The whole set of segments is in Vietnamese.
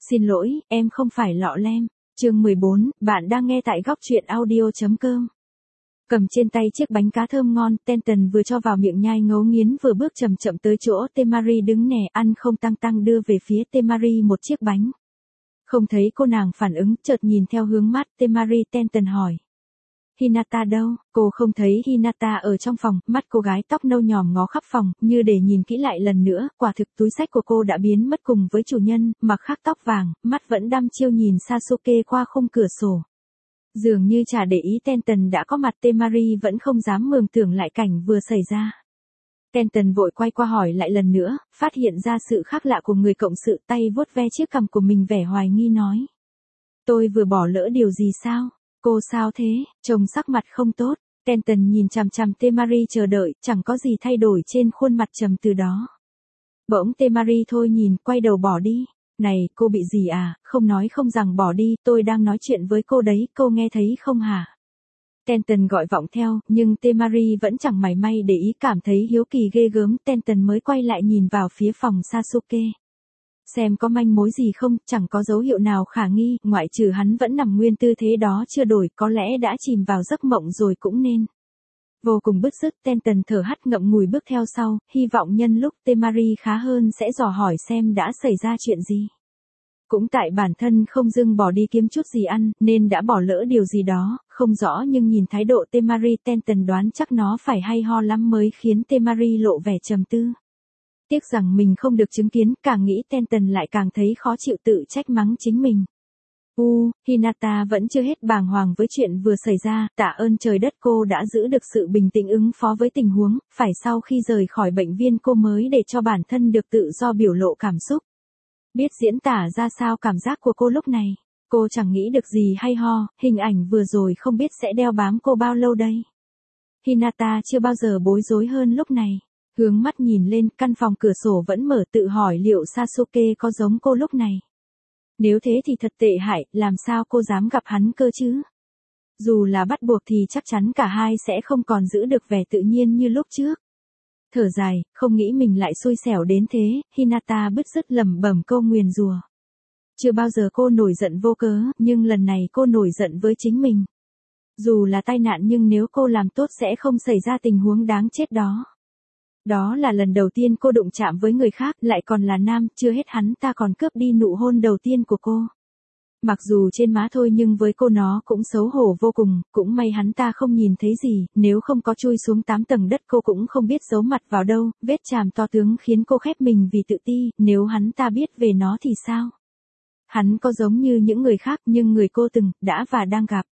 Xin lỗi, em không phải lọ lem. Chương 14, bạn đang nghe tại góc truyện audio.com. Cầm trên tay chiếc bánh cá thơm ngon, Stanton vừa cho vào miệng nhai ngấu nghiến vừa bước chậm chậm tới chỗ Temari đứng nè, ăn không tăng tăng đưa về phía Temari một chiếc bánh. Không thấy cô nàng phản ứng, chợt nhìn theo hướng mắt Temari, Stanton hỏi. Hinata đâu? Cô không thấy Hinata ở trong phòng, mắt cô gái tóc nâu nhòm ngó khắp phòng, như để nhìn kỹ lại lần nữa, quả thực túi xách của cô đã biến mất cùng với chủ nhân, mặc khác tóc vàng, mắt vẫn đăm chiêu nhìn Sasuke qua khung cửa sổ. Dường như chả để ý Stanton đã có mặt, Temari vẫn không dám mường tượng lại cảnh vừa xảy ra. Stanton vội quay qua hỏi lại lần nữa, phát hiện ra sự khác lạ của người cộng sự, tay vuốt ve chiếc cằm của mình vẻ hoài nghi nói. Tôi vừa bỏ lỡ điều gì sao? Cô sao thế? Trông sắc mặt không tốt. Stanton nhìn chằm chằm Temari chờ đợi, chẳng có gì thay đổi trên khuôn mặt trầm từ đó. Bỗng Temari thôi nhìn, quay đầu bỏ đi. Này, cô bị gì à? Không nói không rằng bỏ đi, tôi đang nói chuyện với cô đấy, cô nghe thấy không hả? Stanton gọi vọng theo, nhưng Temari vẫn chẳng mảy may để ý, cảm thấy hiếu kỳ ghê gớm. Stanton mới quay lại nhìn vào phía phòng Sasuke. Xem có manh mối gì không, chẳng có dấu hiệu nào khả nghi, ngoại trừ hắn vẫn nằm nguyên tư thế đó chưa đổi, có lẽ đã chìm vào giấc mộng rồi cũng nên. Vô cùng bứt rứt, Stanton thở hắt ngậm ngùi bước theo sau, hy vọng nhân lúc Temari khá hơn sẽ dò hỏi xem đã xảy ra chuyện gì. Cũng tại bản thân không dưng bỏ đi kiếm chút gì ăn, nên đã bỏ lỡ điều gì đó, không rõ, nhưng nhìn thái độ Temari, Stanton đoán chắc nó phải hay ho lắm mới khiến Temari lộ vẻ trầm tư. Tiếc rằng mình không được chứng kiến, càng nghĩ Stanton lại càng thấy khó chịu, tự trách mắng chính mình. Hinata vẫn chưa hết bàng hoàng với chuyện vừa xảy ra, tạ ơn trời đất cô đã giữ được sự bình tĩnh ứng phó với tình huống, phải sau khi rời khỏi bệnh viên cô mới để cho bản thân được tự do biểu lộ cảm xúc. Biết diễn tả ra sao cảm giác của cô lúc này, cô chẳng nghĩ được gì hay ho, hình ảnh vừa rồi không biết sẽ đeo bám cô bao lâu đây. Hinata chưa bao giờ bối rối hơn lúc này. Hướng mắt nhìn lên, căn phòng cửa sổ vẫn mở, tự hỏi liệu Sasuke có giống cô lúc này. Nếu thế thì thật tệ hại, làm sao cô dám gặp hắn cơ chứ? Dù là bắt buộc thì chắc chắn cả hai sẽ không còn giữ được vẻ tự nhiên như lúc trước. Thở dài, không nghĩ mình lại xui xẻo đến thế, Hinata bứt rứt lẩm bẩm câu nguyền rủa. Chưa bao giờ cô nổi giận vô cớ, nhưng lần này cô nổi giận với chính mình. Dù là tai nạn nhưng nếu cô làm tốt sẽ không xảy ra tình huống đáng chết đó. Đó là lần đầu tiên cô đụng chạm với người khác, lại còn là nam, chưa hết hắn ta còn cướp đi nụ hôn đầu tiên của cô. Mặc dù trên má thôi nhưng với cô nó cũng xấu hổ vô cùng, cũng may hắn ta không nhìn thấy gì, nếu không có chui xuống 8 tầng đất cô cũng không biết giấu mặt vào đâu, vết chàm to tướng khiến cô khép mình vì tự ti, nếu hắn ta biết về nó thì sao? Hắn có giống như những người khác nhưng người cô từng, đã và đang gặp.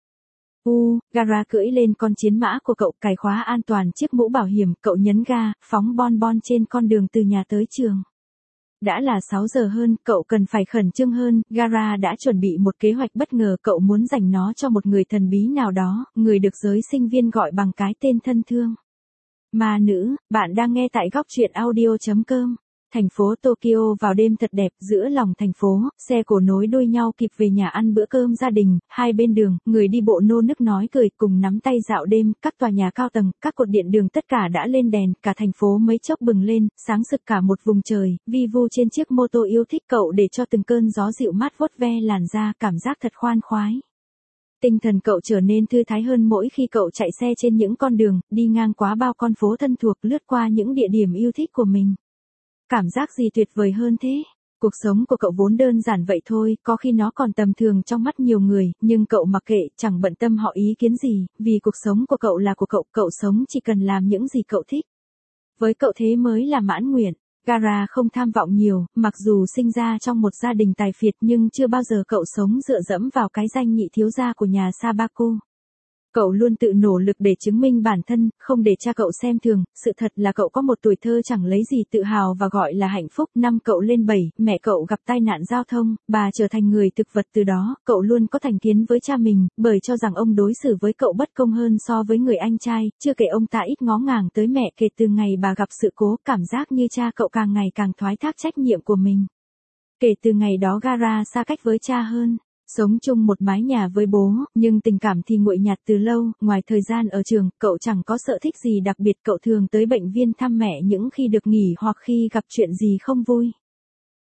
Gara cưỡi lên con chiến mã của cậu, cài khóa an toàn chiếc mũ bảo hiểm, cậu nhấn ga, phóng bon bon trên con đường từ nhà tới trường. Đã là 6 giờ hơn, cậu cần phải khẩn trương hơn, Gara đã chuẩn bị một kế hoạch bất ngờ, cậu muốn dành nó cho một người thần bí nào đó, người được giới sinh viên gọi bằng cái tên thân thương. Ma nữ, bạn đang nghe tại góc truyện audio.com. Thành phố Tokyo vào đêm thật đẹp, giữa lòng thành phố, xe cổ nối đuôi nhau kịp về nhà ăn bữa cơm gia đình, hai bên đường, người đi bộ nô nức nói cười cùng nắm tay dạo đêm, các tòa nhà cao tầng, các cột điện đường tất cả đã lên đèn, cả thành phố mấy chốc bừng lên, sáng sực cả một vùng trời, vi vu trên chiếc mô tô yêu thích cậu để cho từng cơn gió dịu mát vuốt ve làn da, cảm giác thật khoan khoái. Tinh thần cậu trở nên thư thái hơn mỗi khi cậu chạy xe trên những con đường, đi ngang qua bao con phố thân thuộc, lướt qua những địa điểm yêu thích của mình. Cảm giác gì tuyệt vời hơn thế? Cuộc sống của cậu vốn đơn giản vậy thôi, có khi nó còn tầm thường trong mắt nhiều người, nhưng cậu mặc kệ, chẳng bận tâm họ ý kiến gì, vì cuộc sống của cậu là của cậu sống chỉ cần làm những gì cậu thích. Với cậu thế mới là mãn nguyện. Gara không tham vọng nhiều, mặc dù sinh ra trong một gia đình tài phiệt nhưng chưa bao giờ cậu sống dựa dẫm vào cái danh nhị thiếu gia của nhà Sabaku. Cậu luôn tự nỗ lực để chứng minh bản thân, không để cha cậu xem thường, sự thật là cậu có một tuổi thơ chẳng lấy gì tự hào và gọi là hạnh phúc. Năm cậu lên 7, mẹ cậu gặp tai nạn giao thông, bà trở thành người thực vật, từ đó, cậu luôn có thành kiến với cha mình, bởi cho rằng ông đối xử với cậu bất công hơn so với người anh trai, chưa kể ông ta ít ngó ngàng tới mẹ. Kể từ ngày bà gặp sự cố, cảm giác như cha cậu càng ngày càng thoái thác trách nhiệm của mình. Kể từ ngày đó Gara xa cách với cha hơn. Sống chung một mái nhà với bố, nhưng tình cảm thì nguội nhạt từ lâu, ngoài thời gian ở trường, cậu chẳng có sở thích gì đặc biệt, cậu thường tới bệnh viện thăm mẹ những khi được nghỉ hoặc khi gặp chuyện gì không vui.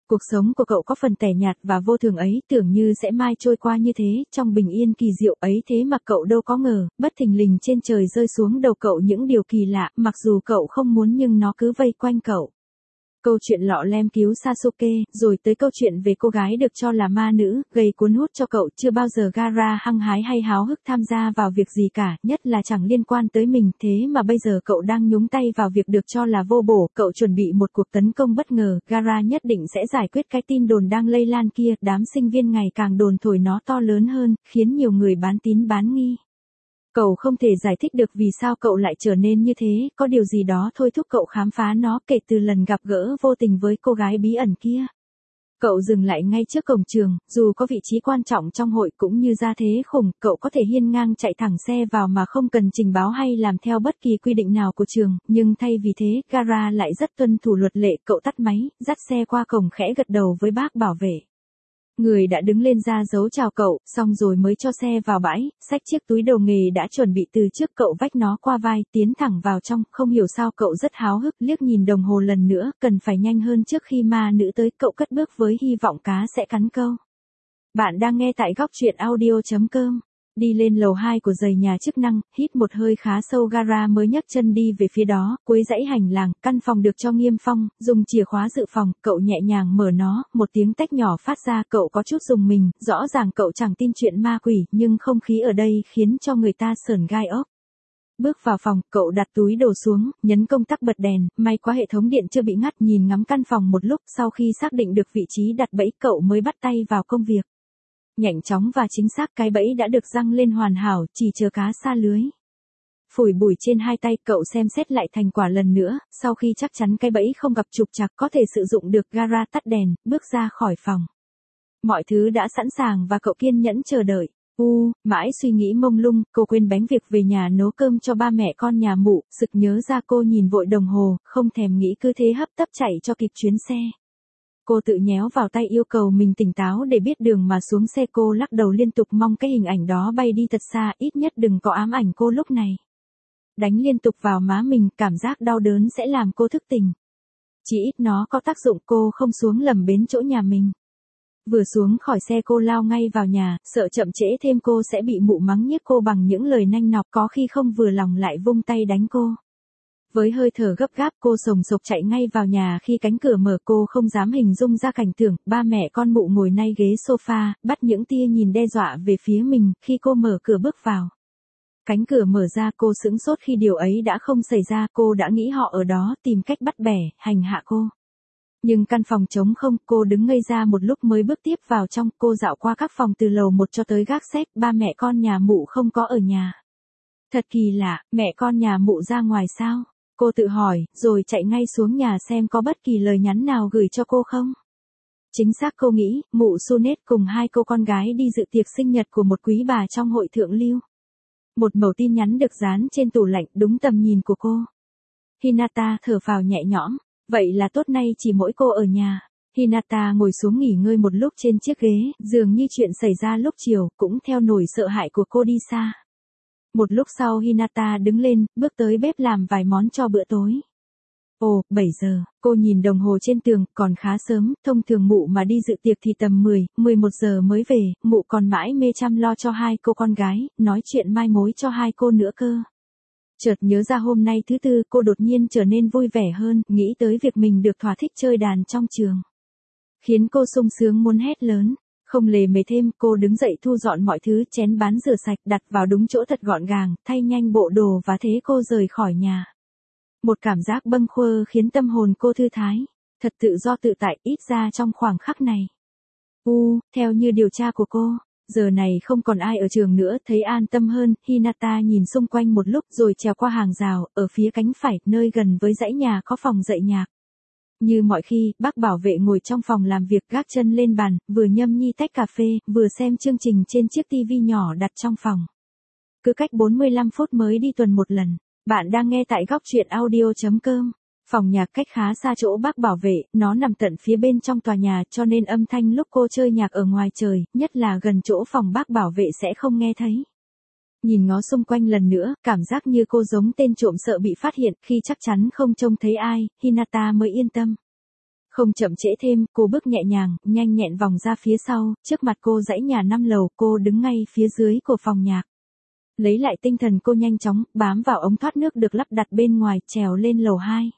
Cuộc sống của cậu có phần tẻ nhạt và vô thường ấy, tưởng như sẽ mai trôi qua như thế, trong bình yên kỳ diệu ấy, thế mà cậu đâu có ngờ, bất thình lình trên trời rơi xuống đầu cậu những điều kỳ lạ, mặc dù cậu không muốn nhưng nó cứ vây quanh cậu. Câu chuyện lọ lem cứu Sasuke, rồi tới câu chuyện về cô gái được cho là ma nữ, gây cuốn hút cho cậu. Chưa bao giờ Gaara hăng hái hay háo hức tham gia vào việc gì cả, nhất là chẳng liên quan tới mình, thế mà bây giờ cậu đang nhúng tay vào việc được cho là vô bổ. Cậu chuẩn bị một cuộc tấn công bất ngờ, Gaara nhất định sẽ giải quyết cái tin đồn đang lây lan kia. Đám sinh viên ngày càng đồn thổi nó to lớn hơn, khiến nhiều người bán tín bán nghi. Cậu không thể giải thích được vì sao cậu lại trở nên như thế, có điều gì đó thôi thúc cậu khám phá nó kể từ lần gặp gỡ vô tình với cô gái bí ẩn kia. Cậu dừng lại ngay trước cổng trường, dù có vị trí quan trọng trong hội cũng như gia thế khủng, cậu có thể hiên ngang chạy thẳng xe vào mà không cần trình báo hay làm theo bất kỳ quy định nào của trường, nhưng thay vì thế, Gaara lại rất tuân thủ luật lệ. Cậu tắt máy, dắt xe qua cổng khẽ gật đầu với bác bảo vệ. Người đã đứng lên ra dấu chào cậu, xong rồi mới cho xe vào bãi, xách chiếc túi đồ nghề đã chuẩn bị từ trước cậu vách nó qua vai, tiến thẳng vào trong. Không hiểu sao cậu rất háo hức, liếc nhìn đồng hồ lần nữa, cần phải nhanh hơn trước khi ma nữ tới. Cậu cất bước với hy vọng cá sẽ cắn câu. Bạn đang nghe tại góc truyện audio.com. Đi lên lầu 2 của dãy nhà chức năng, hít một hơi khá sâu, Gaara mới nhấc chân đi về phía đó. Cuối dãy hành lang, căn phòng được cho niêm phong, dùng chìa khóa dự phòng, cậu nhẹ nhàng mở nó, một tiếng tách nhỏ phát ra, cậu có chút rùng mình, rõ ràng cậu chẳng tin chuyện ma quỷ, nhưng không khí ở đây khiến cho người ta sởn gai ốc. Bước vào phòng, cậu đặt túi đồ xuống, nhấn công tắc bật đèn, may quá hệ thống điện chưa bị ngắt. Nhìn ngắm căn phòng một lúc, sau khi xác định được vị trí đặt bẫy, cậu mới bắt tay vào công việc. Nhanh chóng và chính xác, cái bẫy đã được giăng lên hoàn hảo, chỉ chờ cá sa lưới. Phủi bụi trên hai tay, cậu xem xét lại thành quả lần nữa, sau khi chắc chắn cái bẫy không gặp trục trặc có thể sử dụng được, Gaara tắt đèn, bước ra khỏi phòng. Mọi thứ đã sẵn sàng và cậu kiên nhẫn chờ đợi. Mãi suy nghĩ mông lung, cô quên bánh việc về nhà nấu cơm cho ba mẹ con nhà Mụ, sực nhớ ra cô nhìn vội đồng hồ, không thèm nghĩ cứ thế hấp tấp chạy cho kịp chuyến xe. Cô tự nhéo vào tay yêu cầu mình tỉnh táo để biết đường mà xuống xe. Cô lắc đầu liên tục mong cái hình ảnh đó bay đi thật xa, ít nhất đừng có ám ảnh cô lúc này. Đánh liên tục vào má mình, cảm giác đau đớn sẽ làm cô thức tỉnh. Chỉ ít nó có tác dụng, cô không xuống lầm bến chỗ nhà mình. Vừa xuống khỏi xe cô lao ngay vào nhà, sợ chậm trễ thêm cô sẽ bị Mụ mắng nhiếc cô bằng những lời nanh nọc, có khi không vừa lòng lại vung tay đánh cô. Với hơi thở gấp gáp, cô sồng sộc chạy ngay vào nhà. Khi cánh cửa mở, cô không dám hình dung ra cảnh tượng ba mẹ con Mụ ngồi nay ghế sofa, bắt những tia nhìn đe dọa về phía mình. Khi cô mở cửa bước vào, cánh cửa mở ra, cô sững sốt khi điều ấy đã không xảy ra. Cô đã nghĩ họ ở đó tìm cách bắt bẻ, hành hạ cô. Nhưng căn phòng trống không, cô đứng ngây ra một lúc mới bước tiếp vào trong. Cô dạo qua các phòng từ lầu 1 cho tới gác xếp, ba mẹ con nhà Mụ không có ở nhà. Thật kỳ lạ, mẹ con nhà Mụ ra ngoài sao? Cô tự hỏi, rồi chạy ngay xuống nhà xem có bất kỳ lời nhắn nào gửi cho cô không. Chính xác, cô nghĩ, Mụ Sunet cùng hai cô con gái đi dự tiệc sinh nhật của một quý bà trong hội thượng lưu. Một mẩu tin nhắn được dán trên tủ lạnh, đúng tầm nhìn của cô. Hinata thở phào nhẹ nhõm, vậy là tốt, nay chỉ mỗi cô ở nhà. Hinata ngồi xuống nghỉ ngơi một lúc trên chiếc ghế, dường như chuyện xảy ra lúc chiều, cũng theo nỗi sợ hãi của cô đi xa. Một lúc sau Hinata đứng lên, bước tới bếp làm vài món cho bữa tối. 7 giờ, cô nhìn đồng hồ trên tường, còn khá sớm, thông thường Mụ mà đi dự tiệc thì tầm 11 giờ mới về. Mụ còn mãi mê chăm lo cho hai cô con gái, nói chuyện mai mối cho hai cô nữa cơ. Chợt nhớ ra hôm nay thứ Tư, cô đột nhiên trở nên vui vẻ hơn, nghĩ tới việc mình được thỏa thích chơi đàn trong trường. Khiến cô sung sướng muốn hét lớn. Không lề mề thêm, cô đứng dậy thu dọn mọi thứ, chén bát rửa sạch, đặt vào đúng chỗ thật gọn gàng, thay nhanh bộ đồ và thế cô rời khỏi nhà. Một cảm giác bâng quơ khiến tâm hồn cô thư thái, thật tự do tự tại, ít ra trong khoảng khắc này. Theo như điều tra của cô, giờ này không còn ai ở trường nữa, thấy an tâm hơn. Hinata nhìn xung quanh một lúc rồi trèo qua hàng rào, ở phía cánh phải, nơi gần với dãy nhà có phòng dạy nhạc. Như mọi khi, bác bảo vệ ngồi trong phòng làm việc, gác chân lên bàn, vừa nhâm nhi tách cà phê, vừa xem chương trình trên chiếc tivi nhỏ đặt trong phòng. Cứ cách 45 phút mới đi tuần một lần. Bạn đang nghe tại góc truyện audio.com. Phòng nhạc cách khá xa chỗ bác bảo vệ, nó nằm tận phía bên trong tòa nhà, cho nên âm thanh lúc cô chơi nhạc ở ngoài trời, nhất là gần chỗ phòng bác bảo vệ sẽ không nghe thấy. Nhìn ngó xung quanh lần nữa, cảm giác như cô giống tên trộm sợ bị phát hiện. Khi chắc chắn không trông thấy ai, Hinata mới yên tâm. Không chậm trễ thêm, cô bước nhẹ nhàng, nhanh nhẹn vòng ra phía sau, trước mặt cô dãy nhà 5 lầu, cô đứng ngay phía dưới của phòng nhạc. Lấy lại tinh thần cô nhanh chóng, bám vào ống thoát nước được lắp đặt bên ngoài, trèo lên lầu 2.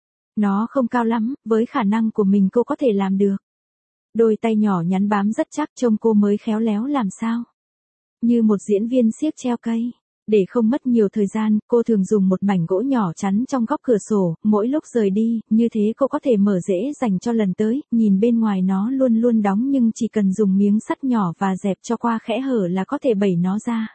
Nó không cao lắm, với khả năng của mình cô có thể làm được. Đôi tay nhỏ nhắn bám rất chắc, trông cô mới khéo léo làm sao. Như một diễn viên xiếc treo cây. Để không mất nhiều thời gian, cô thường dùng một mảnh gỗ nhỏ chắn trong góc cửa sổ, mỗi lúc rời đi, như thế cô có thể mở dễ dành cho lần tới, nhìn bên ngoài nó luôn luôn đóng nhưng chỉ cần dùng miếng sắt nhỏ và dẹp cho qua kẽ hở là có thể bẩy nó ra.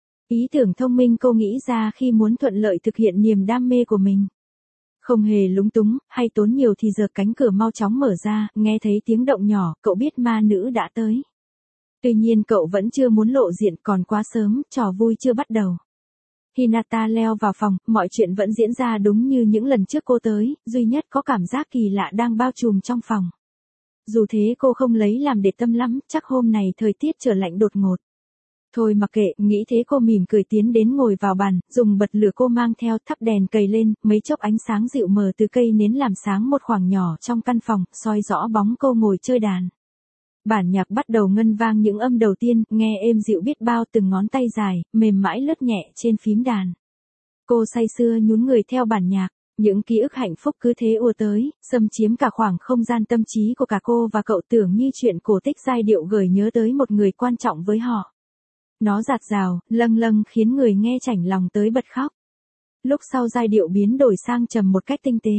Ý tưởng thông minh cô nghĩ ra khi muốn thuận lợi thực hiện niềm đam mê của mình. Không hề lúng túng, hay tốn nhiều thì giờ cánh cửa mau chóng mở ra, nghe thấy tiếng động nhỏ, cậu biết ma nữ đã tới. Tuy nhiên cậu vẫn chưa muốn lộ diện, còn quá sớm, trò vui chưa bắt đầu. Hinata leo vào phòng, mọi chuyện vẫn diễn ra đúng như những lần trước cô tới, duy nhất có cảm giác kỳ lạ đang bao trùm trong phòng. Dù thế cô không lấy làm để tâm lắm, chắc hôm này thời tiết trở lạnh đột ngột. Thôi mặc kệ, nghĩ thế cô mỉm cười tiến đến ngồi vào bàn, dùng bật lửa cô mang theo, thắp đèn cầy lên, mấy chốc ánh sáng dịu mờ từ cây nến làm sáng một khoảng nhỏ trong căn phòng, soi rõ bóng cô ngồi chơi đàn. Bản nhạc bắt đầu ngân vang những âm đầu tiên, nghe êm dịu biết bao, từng ngón tay dài, mềm mãi lướt nhẹ trên phím đàn. Cô say sưa nhún người theo bản nhạc, những ký ức hạnh phúc cứ thế ùa tới, xâm chiếm cả khoảng không gian tâm trí của cả cô và cậu, tưởng như chuyện cổ tích giai điệu gợi nhớ tới một người quan trọng với họ. Nó dạt dào, lâng lâng khiến người nghe chảnh lòng tới bật khóc. Lúc sau giai điệu biến đổi sang trầm một cách tinh tế.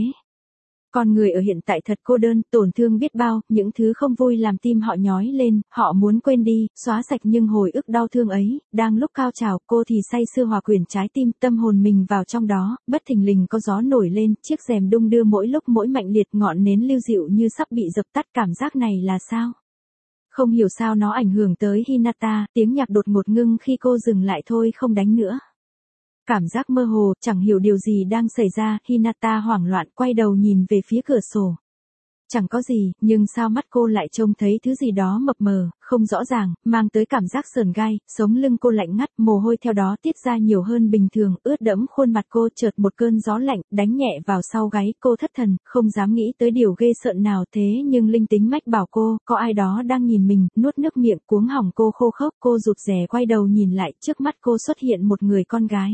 Con người ở hiện tại thật cô đơn, tổn thương biết bao, những thứ không vui làm tim họ nhói lên, họ muốn quên đi, xóa sạch nhưng hồi ức đau thương ấy, đang lúc cao trào, cô thì say sưa hòa quyện trái tim, tâm hồn mình vào trong đó, bất thình lình có gió nổi lên, chiếc rèm đung đưa mỗi lúc mỗi mạnh liệt, ngọn nến lưu dịu như sắp bị dập tắt, cảm giác này là sao? Không hiểu sao nó ảnh hưởng tới Hinata, tiếng nhạc đột ngột ngưng khi cô dừng lại, thôi không đánh nữa. Cảm giác mơ hồ, chẳng hiểu điều gì đang xảy ra, Hinata hoảng loạn quay đầu nhìn về phía cửa sổ. Chẳng có gì, nhưng sao mắt cô lại trông thấy thứ gì đó mập mờ, không rõ ràng, mang tới cảm giác sờn gai, sống lưng cô lạnh ngắt, mồ hôi theo đó tiết ra nhiều hơn bình thường, ướt đẫm khuôn mặt cô, chợt một cơn gió lạnh, đánh nhẹ vào sau gáy, cô thất thần, không dám nghĩ tới điều ghê sợ nào, thế nhưng linh tính mách bảo cô, có ai đó đang nhìn mình, nuốt nước miệng, cuống họng cô khô khốc, cô rụt rè quay đầu nhìn lại, trước mắt cô xuất hiện một người con gái.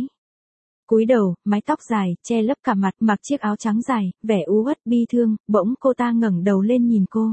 Cúi đầu, mái tóc dài, che lấp cả mặt, mặc chiếc áo trắng dài, vẻ u uất bi thương, bỗng cô ta ngẩng đầu lên nhìn cô.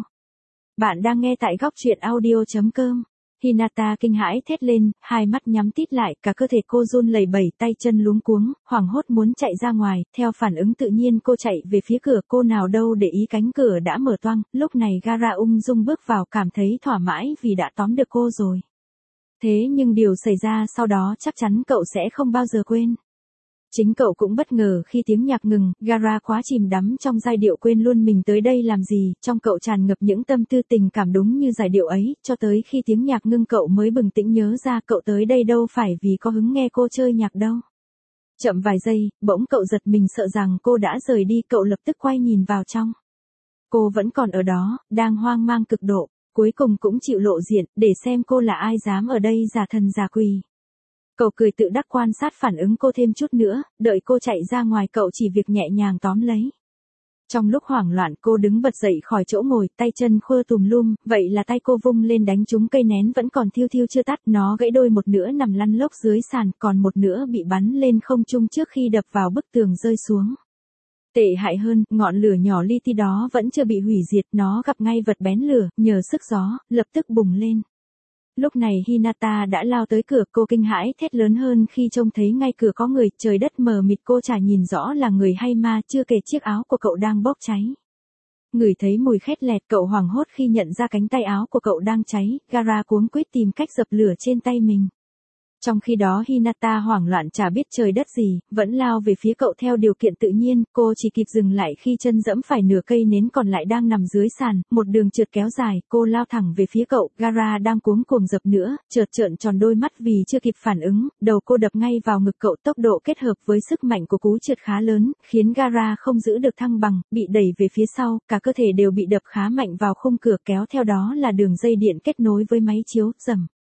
Bạn đang nghe tại góc truyện audio.com. Hinata kinh hãi thét lên, hai mắt nhắm tít lại, cả cơ thể cô run lẩy bẩy, tay chân luống cuống, hoảng hốt muốn chạy ra ngoài, theo phản ứng tự nhiên cô chạy về phía cửa, cô nào đâu để ý cánh cửa đã mở toang, lúc này Gara ung dung bước vào, cảm thấy thỏa mãn vì đã tóm được cô rồi. Thế nhưng điều xảy ra sau đó chắc chắn cậu sẽ không bao giờ quên. Chính cậu cũng bất ngờ khi tiếng nhạc ngừng, Gara quá chìm đắm trong giai điệu quên luôn mình tới đây làm gì, trong cậu tràn ngập những tâm tư tình cảm đúng như giai điệu ấy, cho tới khi tiếng nhạc ngưng cậu mới bừng tỉnh nhớ ra cậu tới đây đâu phải vì có hứng nghe cô chơi nhạc đâu. Chậm vài giây, bỗng cậu giật mình sợ rằng cô đã rời đi, cậu lập tức quay nhìn vào trong. Cô vẫn còn ở đó, đang hoang mang cực độ, cuối cùng cũng chịu lộ diện, để xem cô là ai dám ở đây giả thần giả quỷ. Cậu cười tự đắc quan sát phản ứng cô thêm chút nữa, đợi cô chạy ra ngoài cậu chỉ việc nhẹ nhàng tóm lấy. Trong lúc hoảng loạn cô đứng bật dậy khỏi chỗ ngồi, tay chân khua tùm lum, vậy là tay cô vung lên đánh trúng cây nén vẫn còn thiêu thiêu chưa tắt, nó gãy đôi, một nửa nằm lăn lóc dưới sàn, còn một nửa bị bắn lên không trung trước khi đập vào bức tường rơi xuống. Tệ hại hơn, ngọn lửa nhỏ li ti đó vẫn chưa bị hủy diệt, nó gặp ngay vật bén lửa, nhờ sức gió, lập tức bùng lên. Lúc này Hinata đã lao tới cửa, cô kinh hãi thét lớn hơn khi trông thấy ngay cửa có người, trời đất mờ mịt cô chả nhìn rõ là người hay ma, chưa kể chiếc áo của cậu đang bốc cháy. Ngửi thấy mùi khét lẹt, cậu hoảng hốt khi nhận ra cánh tay áo của cậu đang cháy, Gara cuống quýt tìm cách dập lửa trên tay mình. Trong khi đó Hinata hoảng loạn chả biết trời đất gì, vẫn lao về phía cậu theo điều kiện tự nhiên, cô chỉ kịp dừng lại khi chân dẫm phải nửa cây nến còn lại đang nằm dưới sàn, một đường trượt kéo dài, cô lao thẳng về phía cậu, Gara đang cuống cuồng dập nữa, chợt trợn tròn đôi mắt vì chưa kịp phản ứng, đầu cô đập ngay vào ngực cậu, tốc độ kết hợp với sức mạnh của cú trượt khá lớn, khiến Gara không giữ được thăng bằng, bị đẩy về phía sau, cả cơ thể đều bị đập khá mạnh vào khung cửa, kéo theo đó là đường dây điện kết nối với máy chiếu, rầm.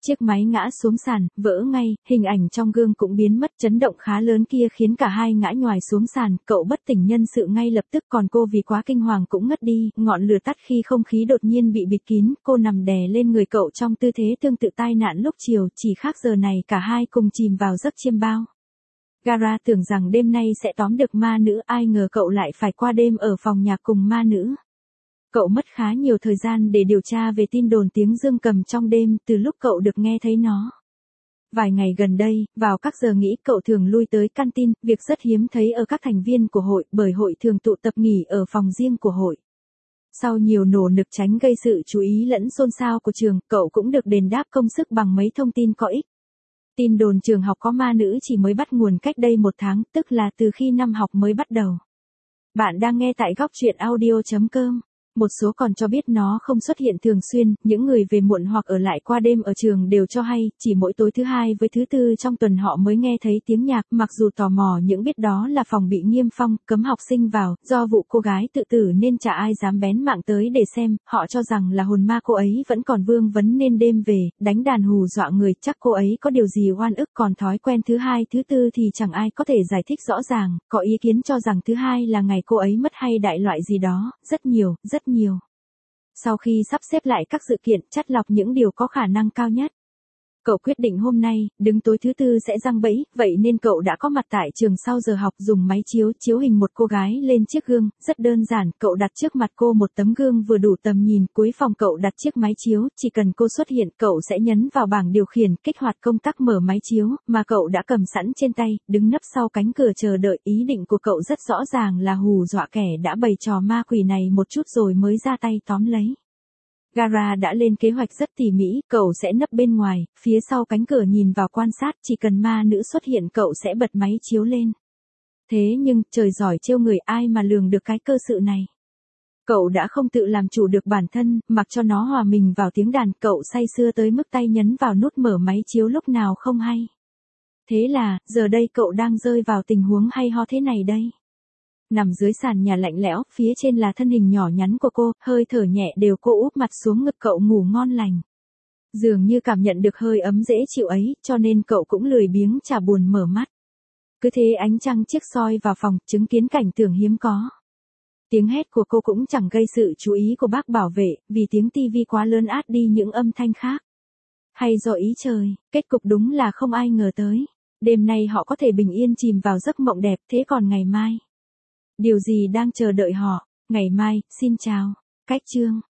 Chiếc máy ngã xuống sàn, vỡ ngay, hình ảnh trong gương cũng biến mất, chấn động khá lớn kia khiến cả hai ngã nhoài xuống sàn, cậu bất tỉnh nhân sự ngay lập tức, còn cô vì quá kinh hoàng cũng ngất đi, ngọn lửa tắt khi không khí đột nhiên bị bịt kín, cô nằm đè lên người cậu trong tư thế tương tự tai nạn lúc chiều, chỉ khác giờ này cả hai cùng chìm vào giấc chiêm bao. Gara tưởng rằng đêm nay sẽ tóm được ma nữ, ai ngờ cậu lại phải qua đêm ở phòng nhạc cùng ma nữ. Cậu mất khá nhiều thời gian để điều tra về tin đồn tiếng dương cầm trong đêm từ lúc cậu được nghe thấy nó. Vài ngày gần đây, vào các giờ nghỉ cậu thường lui tới canteen, việc rất hiếm thấy ở các thành viên của hội bởi hội thường tụ tập nghỉ ở phòng riêng của hội. Sau nhiều nỗ lực tránh gây sự chú ý lẫn xôn xao của trường, cậu cũng được đền đáp công sức bằng mấy thông tin có ích. Tin đồn trường học có ma nữ chỉ mới bắt nguồn cách đây 1 tháng, tức là từ khi năm học mới bắt đầu. Bạn đang nghe tại góc truyện audio.com. Một số còn cho biết nó không xuất hiện thường xuyên, những người về muộn hoặc ở lại qua đêm ở trường đều cho hay, chỉ mỗi tối thứ hai với thứ tư trong tuần họ mới nghe thấy tiếng nhạc, mặc dù tò mò những biết đó là phòng bị niêm phong, cấm học sinh vào, do vụ cô gái tự tử nên chả ai dám bén mạng tới để xem, họ cho rằng là hồn ma cô ấy vẫn còn vương vấn nên đêm về, đánh đàn hù dọa người, chắc cô ấy có điều gì oan ức, còn thói quen thứ hai thứ tư thì chẳng ai có thể giải thích rõ ràng, có ý kiến cho rằng thứ hai là ngày cô ấy mất hay đại loại gì đó, rất nhiều. Sau khi sắp xếp lại các sự kiện, chắt lọc những điều có khả năng cao nhất, cậu quyết định hôm nay, đứng tối thứ tư sẽ giăng bẫy, vậy nên cậu đã có mặt tại trường sau giờ học dùng máy chiếu hình một cô gái lên chiếc gương, rất đơn giản, cậu đặt trước mặt cô một tấm gương vừa đủ tầm nhìn, cuối phòng cậu đặt chiếc máy chiếu, chỉ cần cô xuất hiện, cậu sẽ nhấn vào bảng điều khiển, kích hoạt công tắc mở máy chiếu, mà cậu đã cầm sẵn trên tay, đứng nấp sau cánh cửa chờ đợi, ý định của cậu rất rõ ràng là hù dọa kẻ đã bày trò ma quỷ này một chút rồi mới ra tay tóm lấy. Gara đã lên kế hoạch rất tỉ mỉ, cậu sẽ nấp bên ngoài, phía sau cánh cửa nhìn vào quan sát, chỉ cần ma nữ xuất hiện cậu sẽ bật máy chiếu lên. Thế nhưng, trời giỏi trêu người, ai mà lường được cái cơ sự này. Cậu đã không tự làm chủ được bản thân, mặc cho nó hòa mình vào tiếng đàn, cậu say sưa tới mức tay nhấn vào nút mở máy chiếu lúc nào không hay. Thế là, giờ đây cậu đang rơi vào tình huống hay ho thế này đây. Nằm dưới sàn nhà lạnh lẽo, phía trên là thân hình nhỏ nhắn của cô, hơi thở nhẹ đều cô úp mặt xuống ngực cậu ngủ ngon lành. Dường như cảm nhận được hơi ấm dễ chịu ấy, cho nên cậu cũng lười biếng chả buồn mở mắt. Cứ thế ánh trăng chiếc soi vào phòng, chứng kiến cảnh tượng hiếm có. Tiếng hét của cô cũng chẳng gây sự chú ý của bác bảo vệ, vì tiếng tivi quá lớn át đi những âm thanh khác. Hay do ý trời, kết cục đúng là không ai ngờ tới. Đêm nay họ có thể bình yên chìm vào giấc mộng đẹp, thế còn ngày mai? Điều gì đang chờ đợi họ? Ngày mai, xin chào. Cách chương.